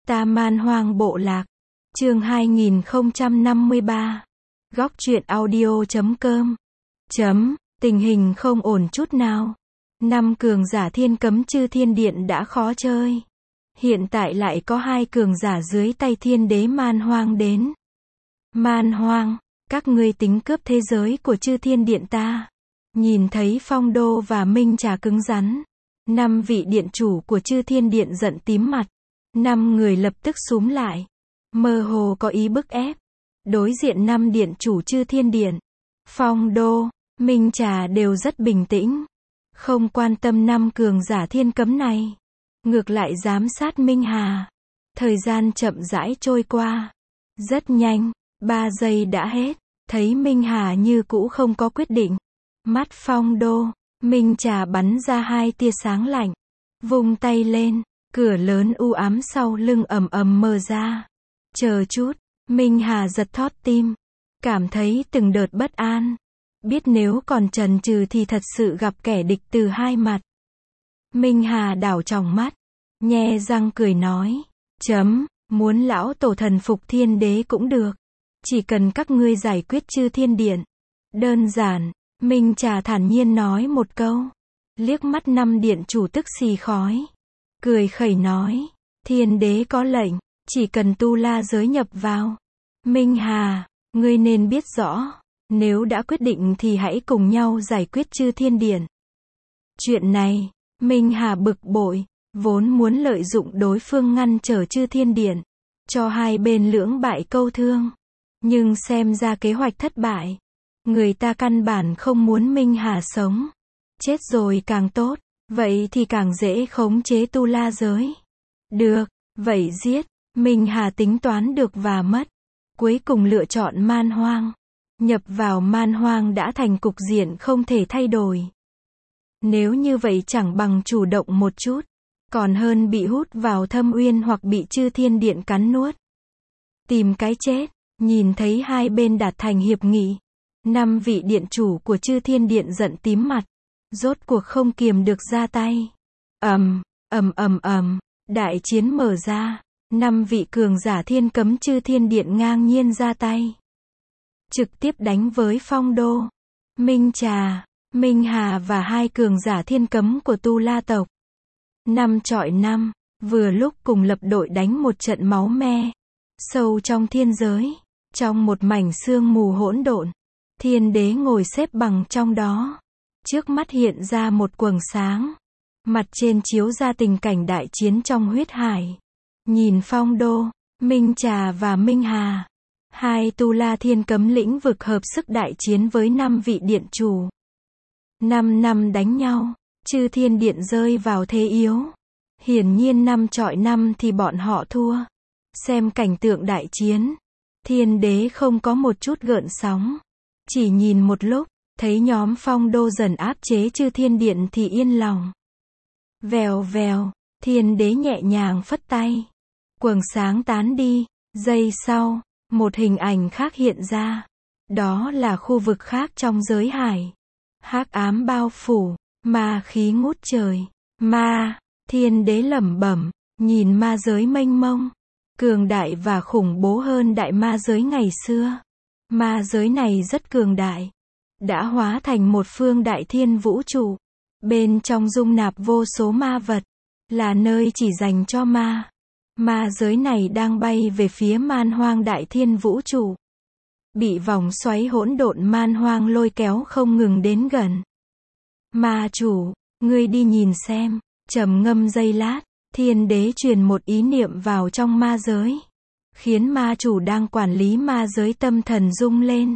Ta Man Hoang Bộ Lạc. Chương 2053. Góc truyện audio.com. Tình hình không ổn chút nào. 5 cường giả thiên cấm chư thiên điện đã khó chơi. Hiện tại lại có 2 cường giả dưới tay thiên đế Man Hoang đến. Man Hoang, các ngươi tính cướp thế giới của chư thiên điện ta. Nhìn thấy Phong Đô và Minh Trà cứng rắn. 5 vị điện chủ của chư thiên điện giận tím mặt. 5 người lập tức xúm lại. Mơ hồ có ý bức ép. Đối diện 5 điện chủ chư thiên điện. Phong Đô, Minh Trà đều rất bình tĩnh. Không quan tâm 5 cường giả thiên cấm này. Ngược lại giám sát Minh Hà. Thời gian chậm rãi trôi qua. Rất nhanh, 3 giây đã hết. Thấy Minh Hà như cũ không có quyết định. Mắt Phong Đô, Minh Trà bắn ra 2 tia sáng lạnh. Vung tay lên, cửa lớn u ám sau lưng ầm ầm mở ra. Chờ chút, Minh Hà giật thót tim. Cảm thấy từng đợt bất an. Biết nếu còn chần chừ thì thật sự gặp kẻ địch từ 2 mặt. Minh Hà đảo tròng mắt. Nhe răng cười nói. Muốn lão tổ thần phục thiên đế cũng được. Chỉ cần các ngươi giải quyết chư thiên điện. Đơn giản. Minh Trà thản nhiên nói một câu. Liếc mắt 5 điện chủ tức xì khói. Cười khẩy nói. Thiên đế có lệnh. Chỉ cần tu la giới nhập vào. Minh Hà, ngươi nên biết rõ. Nếu đã quyết định thì hãy cùng nhau giải quyết chư thiên điện. Chuyện này, Minh Hà bực bội. Vốn muốn lợi dụng đối phương ngăn trở chư thiên điện. Cho hai bên lưỡng bại câu thương. Nhưng xem ra kế hoạch thất bại. Người ta căn bản không muốn Minh Hà sống. Chết rồi càng tốt. Vậy thì càng dễ khống chế tu la giới. Được, vậy giết. Minh Hà tính toán được và mất. Cuối cùng lựa chọn Man Hoang. Nhập vào Man Hoang đã thành cục diện không thể thay đổi. Nếu như vậy chẳng bằng chủ động một chút. Còn hơn bị hút vào thâm uyên hoặc bị chư thiên điện cắn nuốt. Tìm cái chết. Nhìn thấy hai bên đạt thành hiệp nghị. 5 vị điện chủ của chư thiên điện giận tím mặt. Rốt cuộc không kiềm được ra tay. Đại chiến mở ra. 5 vị cường giả thiên cấm chư thiên điện ngang nhiên ra tay. Trực tiếp đánh với Phong Đô, Minh Trà, Minh Hà và 2 cường giả thiên cấm của Tu La tộc. 5 chọi 5, vừa lúc cùng lập đội đánh một trận máu me. Sâu trong thiên giới, trong một mảnh sương mù hỗn độn, thiên đế ngồi xếp bằng trong đó. Trước mắt hiện ra một quầng sáng. Mặt trên chiếu ra tình cảnh đại chiến trong huyết hải. Nhìn Phong Đô, Minh Trà và Minh Hà. 2 tu la thiên cấm lĩnh vực hợp sức đại chiến với 5 vị điện chủ. 5 năm đánh nhau, chư thiên điện rơi vào thế yếu. Hiển nhiên 5 chọi 5 thì bọn họ thua. Xem cảnh tượng đại chiến. Thiên đế không có một chút gợn sóng. Chỉ nhìn một lúc, thấy nhóm Phong Đô dần áp chế chư thiên điện thì yên lòng. Vèo vèo, thiên đế nhẹ nhàng phất tay. Quầng sáng tán đi. Giây sau, một hình ảnh khác hiện ra. Đó là khu vực khác trong giới hải. Hắc ám bao phủ, ma khí ngút trời. Thiên đế lẩm bẩm, nhìn ma giới mênh mông. Cường đại và khủng bố hơn đại ma giới ngày xưa. Ma giới này rất cường đại. Đã hóa thành một phương đại thiên vũ trụ. Bên trong dung nạp vô số ma vật. Là nơi chỉ dành cho ma. Ma giới này đang bay về phía Man Hoang đại thiên vũ trụ. Bị vòng xoáy hỗn độn Man Hoang lôi kéo không ngừng đến gần. Ma chủ, ngươi đi nhìn xem. Trầm ngâm giây lát, thiên đế truyền một ý niệm vào trong ma giới. Khiến ma chủ đang quản lý ma giới tâm thần rung lên.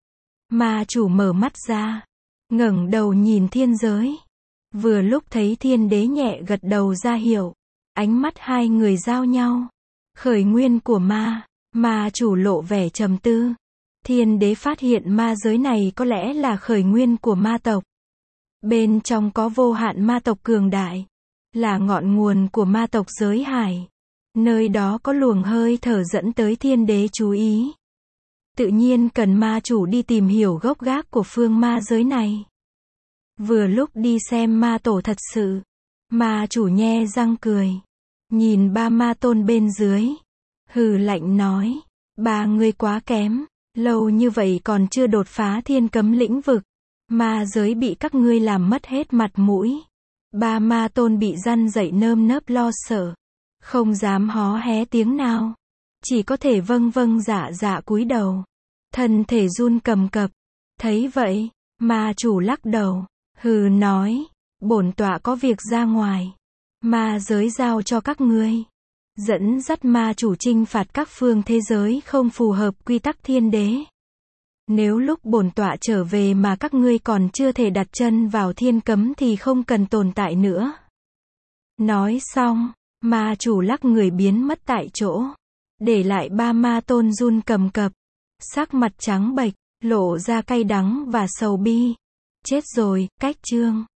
Ma chủ mở mắt ra. Ngẩng đầu nhìn thiên giới. Vừa lúc thấy thiên đế nhẹ gật đầu ra hiệu. Ánh mắt 2 người giao nhau. Khởi nguyên của ma chủ lộ vẻ trầm tư. Thiên đế phát hiện ma giới này có lẽ là khởi nguyên của ma tộc. Bên trong có vô hạn ma tộc cường đại. Là ngọn nguồn của ma tộc giới hải. Nơi đó có luồng hơi thở dẫn tới thiên đế chú ý. Tự nhiên cần ma chủ đi tìm hiểu gốc gác của phương ma giới này. Vừa lúc đi xem ma tổ thật sự. Ma chủ nhe răng cười. nhìn ba ma tôn bên dưới. Hừ lạnh nói. Ba ngươi quá kém. Lâu như vậy còn chưa đột phá thiên cấm lĩnh vực. Ma giới bị các ngươi làm mất hết mặt mũi. Ba ma tôn bị răn dậy nơm nớp lo sợ. Không dám hó hé tiếng nào. Chỉ có thể vâng vâng dạ dạ cúi đầu. Thân thể run cầm cập. Thấy vậy, ma chủ lắc đầu. Hừ nói. Bổn tọa có việc ra ngoài. Ma giới giao cho các ngươi. Dẫn dắt ma chủ chinh phạt các phương thế giới không phù hợp quy tắc thiên đế. Nếu lúc bổn tọa trở về mà các ngươi còn chưa thể đặt chân vào thiên cấm thì không cần tồn tại nữa. Nói xong, ma chủ lắc người biến mất tại chỗ. Để lại ba ma tôn run cầm cập. Sắc mặt trắng bệch, lộ ra cay đắng và sầu bi. Chết rồi, cách chương.